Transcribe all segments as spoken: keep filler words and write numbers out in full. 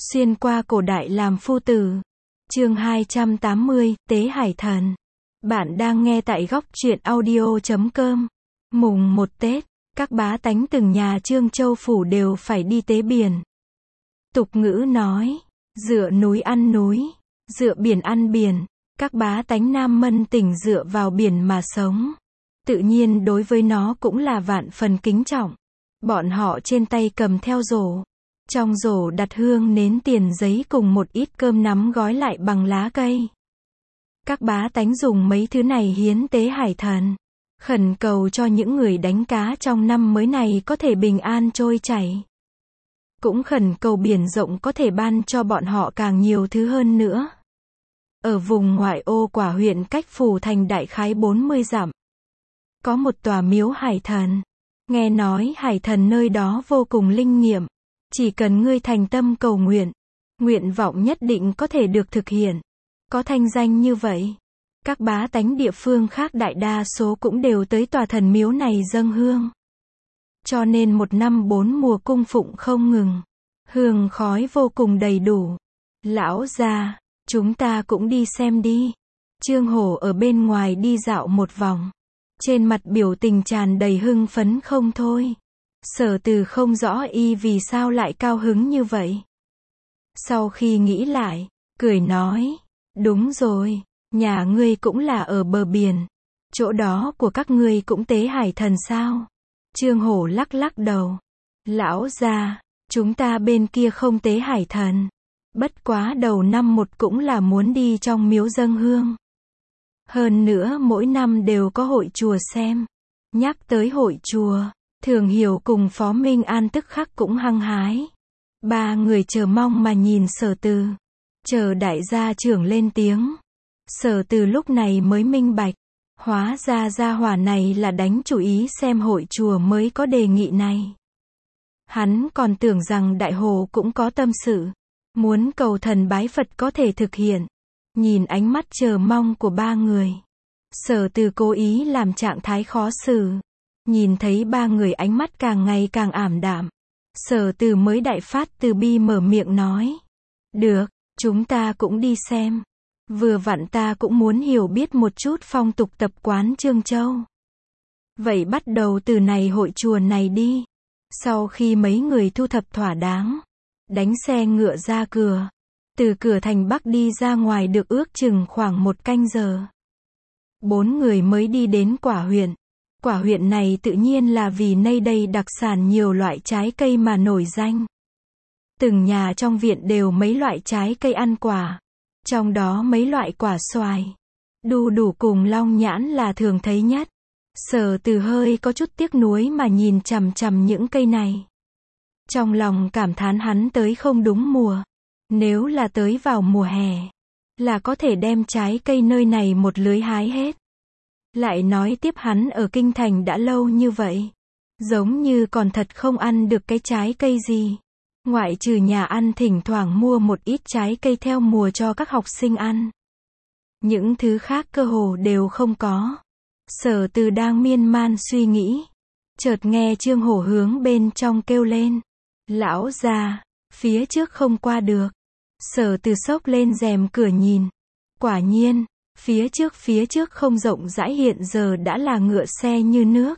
Xuyên qua cổ đại làm phu tử. Chương hai trăm tám mươi, Tế Hải Thần. Bạn đang nghe tại góc truyện audio chấm com. Mùng một Tết, các bá tánh từng nhà Trương Châu phủ đều phải đi tế biển. Tục ngữ nói, dựa núi ăn núi, dựa biển ăn biển, các bá tánh Nam Mân tỉnh dựa vào biển mà sống. Tự nhiên đối với nó cũng là vạn phần kính trọng. Bọn họ trên tay cầm theo rổ. Trong rổ đặt hương nến tiền giấy cùng một ít cơm nắm gói lại bằng lá cây. Các bá tánh dùng mấy thứ này hiến tế hải thần, khẩn cầu cho những người đánh cá trong năm mới này có thể bình an trôi chảy. Cũng khẩn cầu biển rộng có thể ban cho bọn họ càng nhiều thứ hơn nữa. Ở vùng ngoại ô Quả huyện cách phủ thành đại khái bốn mươi dặm, có một tòa miếu hải thần. Nghe nói hải thần nơi đó vô cùng linh nghiệm. Chỉ cần ngươi thành tâm cầu nguyện, nguyện vọng nhất định có thể được thực hiện. Có thanh danh như vậy, các bá tánh địa phương khác đại đa số cũng đều tới tòa thần miếu này dâng hương. Cho nên một năm bốn mùa cung phụng không ngừng. Hương khói vô cùng đầy đủ. Lão gia, chúng ta cũng đi xem đi. Trương Hổ ở bên ngoài đi dạo một vòng. Trên mặt biểu tình tràn đầy hưng phấn không thôi. Sở Từ không rõ y vì sao lại cao hứng như vậy. Sau khi nghĩ lại, cười nói, đúng rồi, nhà ngươi cũng là ở bờ biển. Chỗ đó của các ngươi cũng tế hải thần sao? Trương Hổ lắc lắc đầu. Lão gia, chúng ta bên kia không tế hải thần. Bất quá đầu năm một cũng là muốn đi trong miếu dâng hương. Hơn nữa mỗi năm đều có hội chùa xem. Nhắc tới hội chùa, Thường Hiểu cùng Phó Minh An tức khắc cũng hăng hái. Ba người chờ mong mà nhìn Sở Từ. Chờ đại gia trưởng lên tiếng. Sở Từ lúc này mới minh bạch. Hóa ra gia hỏa này là đánh chủ ý xem hội chùa mới có đề nghị này. Hắn còn tưởng rằng Đại Hồ cũng có tâm sự. Muốn cầu thần bái Phật có thể thực hiện. Nhìn ánh mắt chờ mong của ba người, Sở Từ cố ý làm trạng thái khó xử. Nhìn thấy ba người ánh mắt càng ngày càng ảm đạm, Sở Từ mới đại phát từ bi mở miệng nói. Được, chúng ta cũng đi xem. Vừa vặn ta cũng muốn hiểu biết một chút phong tục tập quán Trương Châu. Vậy bắt đầu từ này hội chùa này đi. Sau khi mấy người thu thập thỏa đáng, đánh xe ngựa ra cửa. Từ cửa thành Bắc đi ra ngoài được ước chừng khoảng một canh giờ. Bốn người mới đi đến Quả huyện. Quả huyện này tự nhiên là vì nơi đây đặc sản nhiều loại trái cây mà nổi danh. Từng nhà trong viện đều mấy loại trái cây ăn quả. Trong đó mấy loại quả xoài, đu đủ cùng long nhãn là thường thấy nhất. Sở Từ hơi có chút tiếc nuối mà nhìn chằm chằm những cây này. Trong lòng cảm thán hắn tới không đúng mùa. Nếu là tới vào mùa hè, là có thể đem trái cây nơi này một lưới hái hết. Lại nói tiếp hắn ở kinh thành đã lâu như vậy, giống như còn thật không ăn được cái trái cây gì. Ngoại trừ nhà ăn thỉnh thoảng mua một ít trái cây theo mùa cho các học sinh ăn. Những thứ khác cơ hồ đều không có. Sở Từ đang miên man suy nghĩ, chợt nghe Trương Hổ hướng bên trong kêu lên. Lão gia, phía trước không qua được. Sở Từ xốc lên rèm cửa nhìn. Quả nhiên, phía trước phía trước không rộng rãi hiện giờ đã là ngựa xe như nước.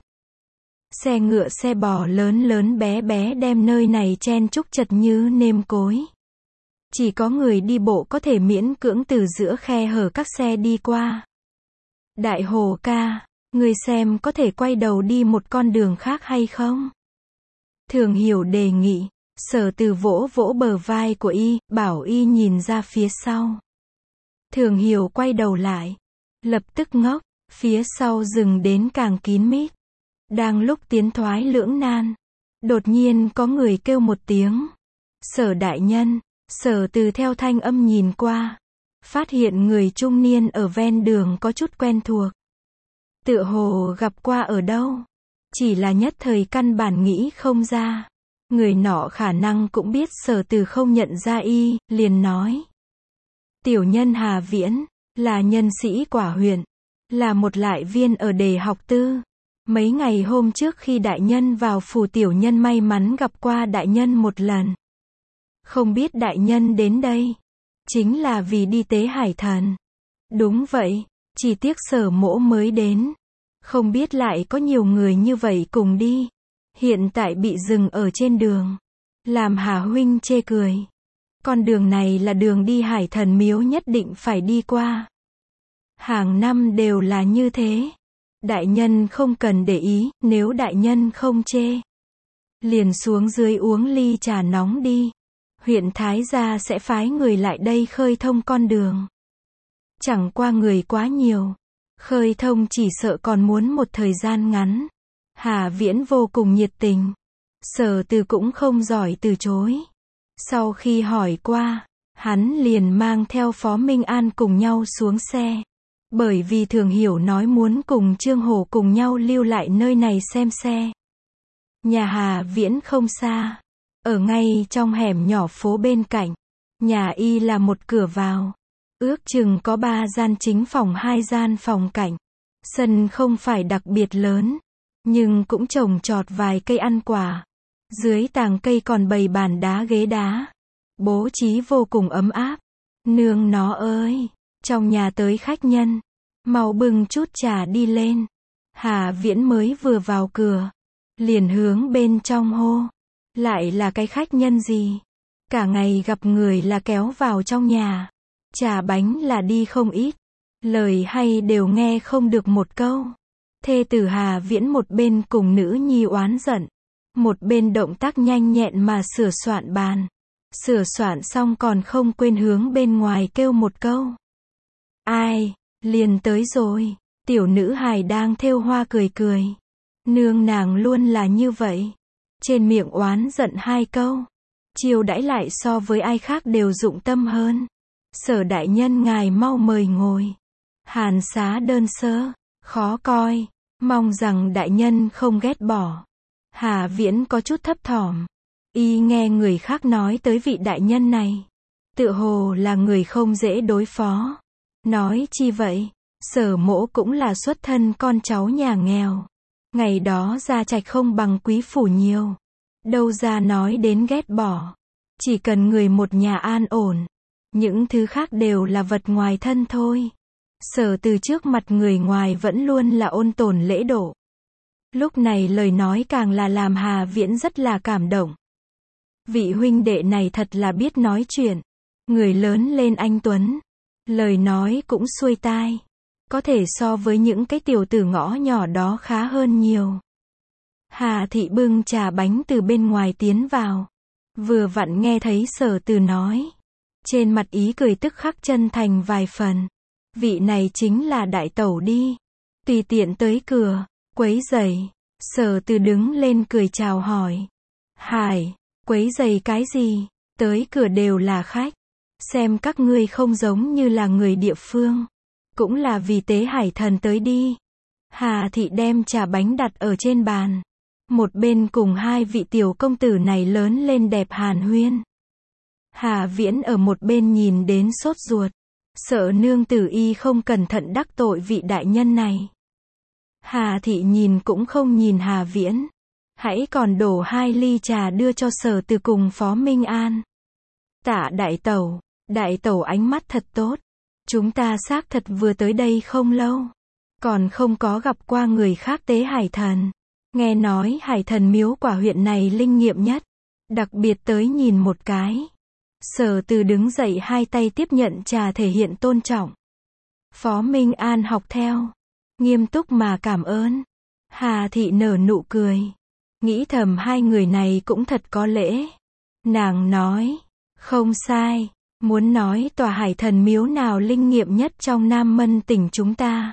Xe ngựa xe bò lớn lớn bé bé đem nơi này chen chúc chật như nêm cối. Chỉ có người đi bộ có thể miễn cưỡng từ giữa khe hở các xe đi qua. Đại Hồ ca, người xem có thể quay đầu đi một con đường khác hay không? Thường Hiểu đề nghị. Sở Từ vỗ vỗ bờ vai của y, bảo y nhìn ra phía sau. Thường Hiểu quay đầu lại, lập tức ngốc, phía sau rừng đến càng kín mít. Đang lúc tiến thoái lưỡng nan, đột nhiên có người kêu một tiếng. Sở đại nhân. Sở Từ theo thanh âm nhìn qua, phát hiện người trung niên ở ven đường có chút quen thuộc. Tựa hồ gặp qua ở đâu, chỉ là nhất thời căn bản nghĩ không ra. Người nọ khả năng cũng biết Sở Từ không nhận ra y, liền nói. Tiểu nhân Hà Viễn, là nhân sĩ Quả huyện, là một lại viên ở đề học tư. Mấy ngày hôm trước khi đại nhân vào phủ tiểu nhân may mắn gặp qua đại nhân một lần. Không biết đại nhân đến đây chính là vì đi tế hải thần. Đúng vậy, chỉ tiếc Sở Mỗ mới đến. Không biết lại có nhiều người như vậy cùng đi. Hiện tại bị dừng ở trên đường. Làm Hà huynh chê cười. Con đường này là đường đi hải thần miếu nhất định phải đi qua. Hàng năm đều là như thế. Đại nhân không cần để ý, nếu đại nhân không chê, liền xuống dưới uống ly trà nóng đi. Huyện Thái Gia sẽ phái người lại đây khơi thông con đường. Chẳng qua người quá nhiều. Khơi thông chỉ sợ còn muốn một thời gian ngắn. Hà Viễn vô cùng nhiệt tình. Sở Từ cũng không giỏi từ chối. Sau khi hỏi qua, hắn liền mang theo Phó Minh An cùng nhau xuống xe. Bởi vì Thường Hiểu nói muốn cùng Trương Hổ cùng nhau lưu lại nơi này xem xe. Nhà Hà Viễn không xa. Ở ngay trong hẻm nhỏ phố bên cạnh. Nhà y là một cửa vào. Ước chừng có ba gian chính phòng, hai gian phòng cảnh. Sân không phải đặc biệt lớn, nhưng cũng trồng trọt vài cây ăn quả. Dưới tàng cây còn bày bàn đá ghế đá. Bố trí vô cùng ấm áp. Nương nó ơi, trong nhà tới khách nhân, mau bưng chút trà đi lên. Hà Viễn mới vừa vào cửa, liền hướng bên trong hô. Lại là cái khách nhân gì? Cả ngày gặp người là kéo vào trong nhà. Trà bánh là đi không ít. Lời hay đều nghe không được một câu. Thê tử Hà Viễn một bên cùng nữ nhi oán giận, một bên động tác nhanh nhẹn mà sửa soạn bàn. Sửa soạn xong còn không quên hướng bên ngoài kêu một câu. Ai, liền tới rồi. Tiểu nữ hài đang thêu hoa cười cười. Nương nàng luôn là như vậy. Trên miệng oán giận hai câu. Chiêu đãi lại so với ai khác đều dụng tâm hơn. Sở đại nhân ngài mau mời ngồi. Hàn xá đơn sơ, khó coi. Mong rằng đại nhân không ghét bỏ. Hà Viễn có chút thấp thỏm. Y nghe người khác nói tới vị đại nhân này. Tựa hồ là người không dễ đối phó. Nói chi vậy? Sở Mỗ cũng là xuất thân con cháu nhà nghèo. Ngày đó gia trạch không bằng quý phủ nhiều. Đâu ra nói đến ghét bỏ. Chỉ cần người một nhà an ổn. Những thứ khác đều là vật ngoài thân thôi. Sở Từ trước mặt người ngoài vẫn luôn là ôn tồn lễ độ. Lúc này lời nói càng là làm Hà Viễn rất là cảm động. Vị huynh đệ này thật là biết nói chuyện. Người lớn lên anh tuấn. Lời nói cũng xuôi tai. Có thể so với những cái tiểu tử ngõ nhỏ đó khá hơn nhiều. Hà thị bưng trà bánh từ bên ngoài tiến vào. Vừa vặn nghe thấy Sở Từ nói. Trên mặt ý cười tức khắc chân thành vài phần. Vị này chính là đại tẩu đi. Tùy tiện tới cửa, quấy rầy. Sở Từ đứng lên cười chào hỏi. Hải, quấy rầy cái gì? Tới cửa đều là khách. Xem các ngươi không giống như là người địa phương. Cũng là vì tế hải thần tới đi. Hà thị đem trà bánh đặt ở trên bàn. Một bên cùng hai vị tiểu công tử này lớn lên đẹp hàn huyên. Hà Viễn ở một bên nhìn đến sốt ruột. Sợ nương tử y không cẩn thận đắc tội vị đại nhân này. Hà thị nhìn cũng không nhìn Hà Viễn. Hãy còn đổ hai ly trà đưa cho Sở Từ cùng Phó Minh An. Tạ đại tẩu, đại tẩu ánh mắt thật tốt. Chúng ta xác thật vừa tới đây không lâu. Còn không có gặp qua người khác tế hải thần. Nghe nói hải thần miếu quả huyện này linh nghiệm nhất. Đặc biệt tới nhìn một cái. Sở Từ đứng dậy hai tay tiếp nhận trà thể hiện tôn trọng. Phó Minh An học theo. Nghiêm túc mà cảm ơn. Hà thị nở nụ cười. Nghĩ thầm hai người này cũng thật có lễ. Nàng nói. Không sai. Muốn nói tòa hải thần miếu nào linh nghiệm nhất trong Nam Mân tỉnh chúng ta.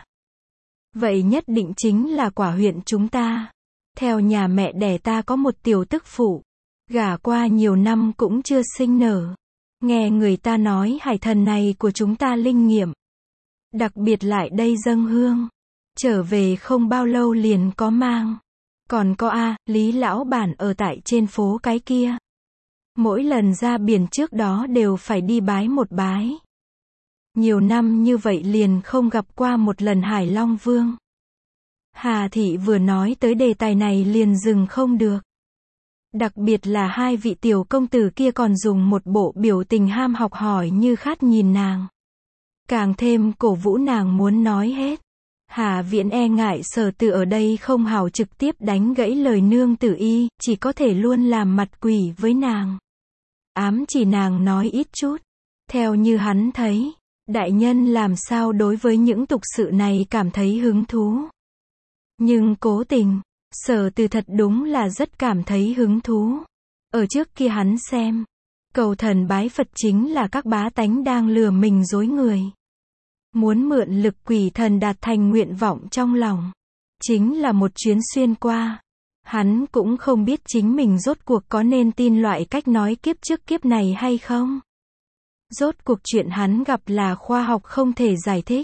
Vậy nhất định chính là quả huyện chúng ta. Theo nhà mẹ đẻ ta có một tiểu tức phụ. Gả qua nhiều năm cũng chưa sinh nở. Nghe người ta nói hải thần này của chúng ta linh nghiệm. Đặc biệt lại đây dâng hương. Trở về không bao lâu liền có mang. Còn có A, Lý lão bản ở tại trên phố cái kia. Mỗi lần ra biển trước đó đều phải đi bái một bái. Nhiều năm như vậy liền không gặp qua một lần Hải Long Vương. Hà thị vừa nói tới đề tài này liền dừng không được. Đặc biệt là hai vị tiểu công tử kia còn dùng một bộ biểu tình ham học hỏi như khát nhìn nàng. Càng thêm cổ vũ nàng muốn nói hết. Hà Viễn e ngại Sở Từ ở đây không hào trực tiếp đánh gãy lời nương tử y, chỉ có thể luôn làm mặt quỷ với nàng. Ám chỉ nàng nói ít chút. Theo như hắn thấy, đại nhân làm sao đối với những tục sự này cảm thấy hứng thú. Nhưng cố tình, Sở Từ thật đúng là rất cảm thấy hứng thú. Ở trước kia hắn xem, cầu thần bái Phật chính là các bá tánh đang lừa mình dối người. Muốn mượn lực quỷ thần đạt thành nguyện vọng trong lòng. Chính là một chuyến xuyên qua. Hắn cũng không biết chính mình rốt cuộc có nên tin loại cách nói kiếp trước kiếp này hay không. Rốt cuộc chuyện hắn gặp là khoa học không thể giải thích.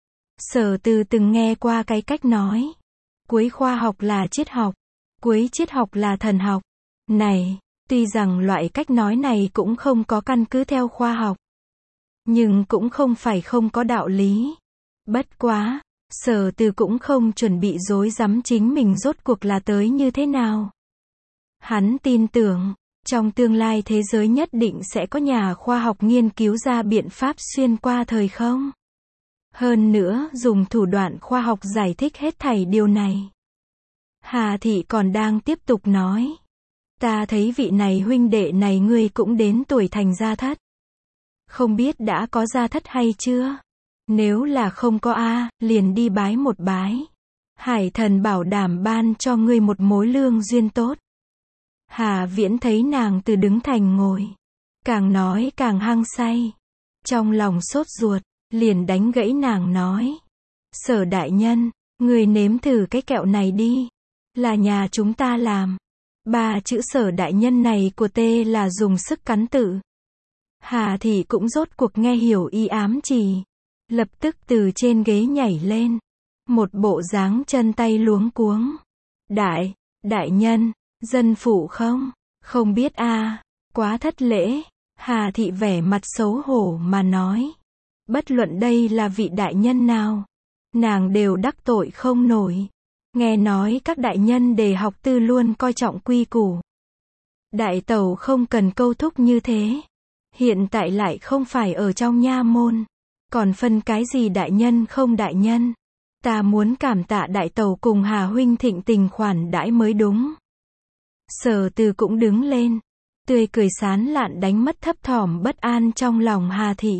Sở Từ từng nghe qua cái cách nói. Cuối khoa học là triết học. Cuối triết học là thần học. Này, tuy rằng loại cách nói này cũng không có căn cứ theo khoa học. Nhưng cũng không phải không có đạo lý. Bất quá, Sở Từ cũng không chuẩn bị dối rắm chính mình rốt cuộc là tới như thế nào. Hắn tin tưởng, trong tương lai thế giới nhất định sẽ có nhà khoa học nghiên cứu ra biện pháp xuyên qua thời không. Hơn nữa, dùng thủ đoạn khoa học giải thích hết thảy điều này. Hà Thị còn đang tiếp tục nói. Ta thấy vị này huynh đệ này ngươi cũng đến tuổi thành gia thất. Không biết đã có gia thất hay chưa? Nếu là không có a, liền đi bái một bái. Hải thần bảo đảm ban cho ngươi một mối lương duyên tốt. Hà Viễn thấy nàng từ đứng thành ngồi. Càng nói càng hăng say. Trong lòng sốt ruột, liền đánh gãy nàng nói. Sở đại nhân, ngươi nếm thử cái kẹo này đi. Là nhà chúng ta làm. Ba chữ Sở đại nhân này của tê là dùng sức cắn tự. Hà Thị cũng rốt cuộc nghe hiểu ý ám chỉ. Lập tức từ trên ghế nhảy lên. Một bộ dáng chân tay luống cuống. Đại, đại nhân, dân phụ không? Không biết a, quá thất lễ. Hà Thị vẻ mặt xấu hổ mà nói. Bất luận đây là vị đại nhân nào, nàng đều đắc tội không nổi. Nghe nói các đại nhân đề học tư luôn coi trọng quy củ. Đại tẩu không cần câu thúc như thế. Hiện tại lại không phải ở trong nha môn. Còn phân cái gì đại nhân không đại nhân. Ta muốn cảm tạ đại tẩu cùng Hà huynh thịnh tình khoản đãi mới đúng. Sở Từ cũng đứng lên. Tươi cười sán lạn đánh mất thấp thỏm bất an trong lòng Hà Thị.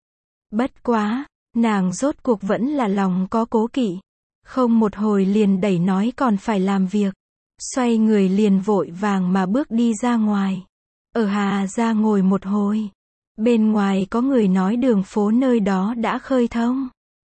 Bất quá, nàng rốt cuộc vẫn là lòng có cố kỵ. Không một hồi liền đẩy nói còn phải làm việc. Xoay người liền vội vàng mà bước đi ra ngoài. Ở Hà ra ngồi một hồi. Bên ngoài có người nói đường phố nơi đó đã khơi thông.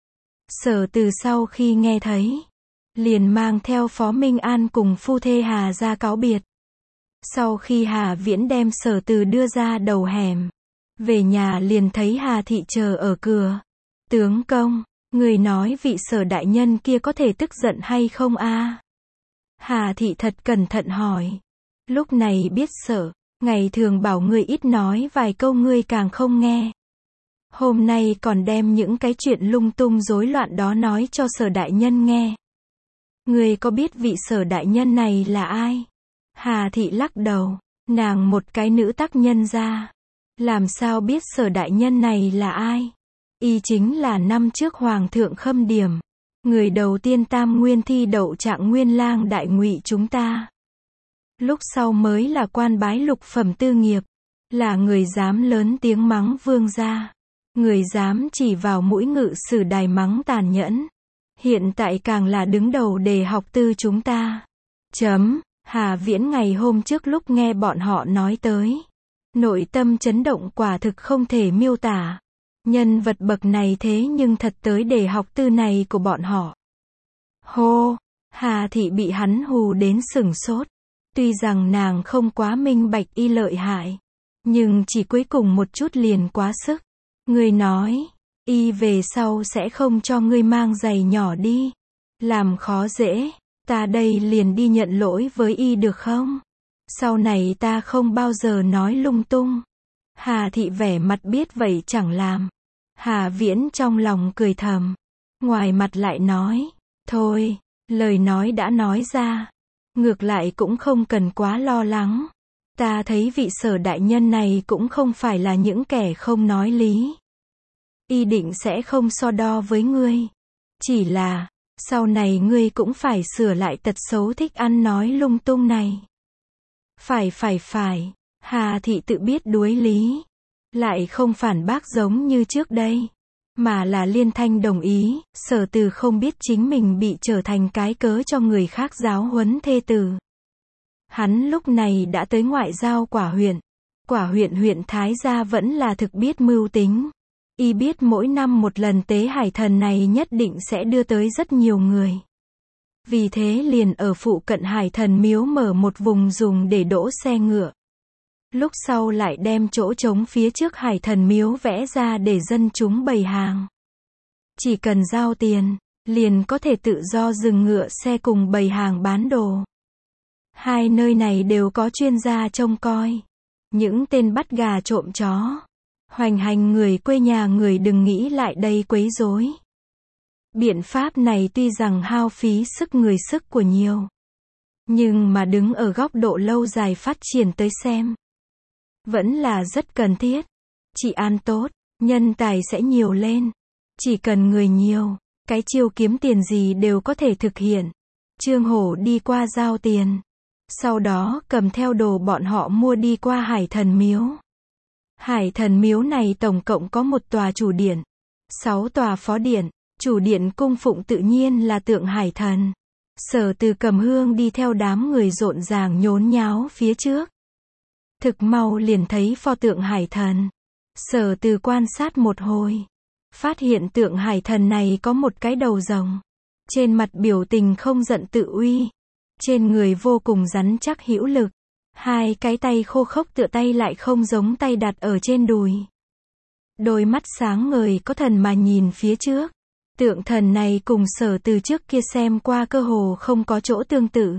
Sở Từ sau khi nghe thấy, liền mang theo Phó Minh An cùng phu thê Hà ra cáo biệt. Sau khi Hà Viễn đem Sở Từ đưa ra đầu hẻm, về nhà liền thấy Hà Thị chờ ở cửa. Tướng công, người nói vị Sở đại nhân kia có thể tức giận hay không a? Hà Thị thật cẩn thận hỏi. Lúc này biết Sở, ngày thường bảo ngươi ít nói vài câu ngươi càng không nghe. Hôm nay còn đem những cái chuyện lung tung rối loạn đó nói cho Sở đại nhân nghe. Ngươi có biết vị Sở đại nhân này là ai? Hà Thị lắc đầu, nàng một cái nữ tác nhân ra. Làm sao biết Sở đại nhân này là ai? Y chính là năm trước Hoàng thượng Khâm Điểm. Người đầu tiên tam nguyên thi đậu Trạng Nguyên lang đại ngụy chúng ta. Lúc sau mới là quan bái lục phẩm tư nghiệp. Là người dám lớn tiếng mắng vương gia. Người dám chỉ vào mũi ngự sử đài mắng tàn nhẫn. Hiện tại càng là đứng đầu đề học tư chúng ta. Chấm, Hà Viễn ngày hôm trước lúc nghe bọn họ nói tới. Nội tâm chấn động quả thực không thể miêu tả. Nhân vật bậc này thế nhưng thật tới đề học tư này của bọn họ. Hô, Hà Thị bị hắn hù đến sửng sốt. Tuy rằng nàng không quá minh bạch y lợi hại. Nhưng chỉ cuối cùng một chút liền quá sức. Ngươi nói, y về sau sẽ không cho ngươi mang giày nhỏ đi. Làm khó dễ, ta đây liền đi nhận lỗi với y được không? Sau này ta không bao giờ nói lung tung. Hà Thị vẻ mặt biết vậy chẳng làm. Hà Viễn trong lòng cười thầm. Ngoài mặt lại nói, thôi, lời nói đã nói ra. Ngược lại cũng không cần quá lo lắng. Ta thấy vị Sở đại nhân này cũng không phải là những kẻ không nói lý. Y định sẽ không so đo với ngươi. Chỉ là, sau này ngươi cũng phải sửa lại tật xấu thích ăn nói lung tung này. Phải phải phải, Hà Thị tự biết đối lý. Lại không phản bác giống như trước đây. Mà là liên thanh đồng ý, Sở Từ không biết chính mình bị trở thành cái cớ cho người khác giáo huấn thê tử. Hắn lúc này đã tới ngoại giao Quả huyện. Quả huyện huyện Thái Gia vẫn là thực biết mưu tính. Y biết mỗi năm một lần tế hải thần này nhất định sẽ đưa tới rất nhiều người. Vì thế liền ở phụ cận hải thần miếu mở một vùng dùng để đỗ xe ngựa. Lúc sau lại đem chỗ trống phía trước hải thần miếu vẽ ra để dân chúng bày hàng. Chỉ cần giao tiền, liền có thể tự do dừng ngựa xe cùng bày hàng bán đồ. Hai nơi này đều có chuyên gia trông coi. Những tên bắt gà trộm chó, hoành hành người quê nhà người đừng nghĩ lại đây quấy rối. Biện pháp này tuy rằng hao phí sức người sức của nhiều, nhưng mà đứng ở góc độ lâu dài phát triển tới xem, vẫn là rất cần thiết. Trị an tốt, nhân tài sẽ nhiều lên. Chỉ cần người nhiều, cái chiêu kiếm tiền gì đều có thể thực hiện. Trương Hổ đi qua giao tiền. Sau đó cầm theo đồ bọn họ mua đi qua hải thần miếu. Hải thần miếu này tổng cộng có một tòa chủ điện, sáu tòa phó điện. Chủ điện cung phụng tự nhiên là tượng hải thần. Sở Từ cầm hương đi theo đám người rộn ràng nhốn nháo phía trước. Thực mau liền thấy pho tượng hải thần. Sở Từ quan sát một hồi, phát hiện tượng hải thần này có một cái đầu rồng. Trên mặt biểu tình không giận tự uy. Trên người vô cùng rắn chắc hữu lực. Hai cái tay khô khốc tựa tay lại không giống tay đặt ở trên đùi. Đôi mắt sáng ngời có thần mà nhìn phía trước. Tượng thần này cùng Sở Từ trước kia xem qua cơ hồ không có chỗ tương tự.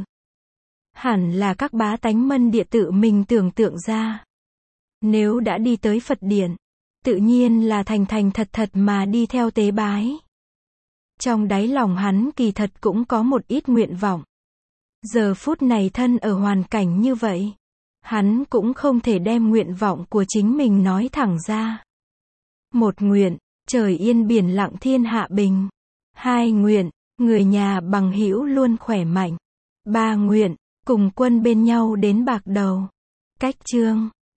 Hẳn là các bá tánh Mân Địa tự mình tưởng tượng ra. Nếu đã đi tới Phật Điện, tự nhiên là thành thành thật thật mà đi theo tế bái. Trong đáy lòng hắn kỳ thật cũng có một ít nguyện vọng. Giờ phút này thân ở hoàn cảnh như vậy, hắn cũng không thể đem nguyện vọng của chính mình nói thẳng ra. Một nguyện, trời yên biển lặng thiên hạ bình. Hai nguyện, người nhà bằng hữu luôn khỏe mạnh. Ba nguyện, cùng quân bên nhau đến bạc đầu. Cách chương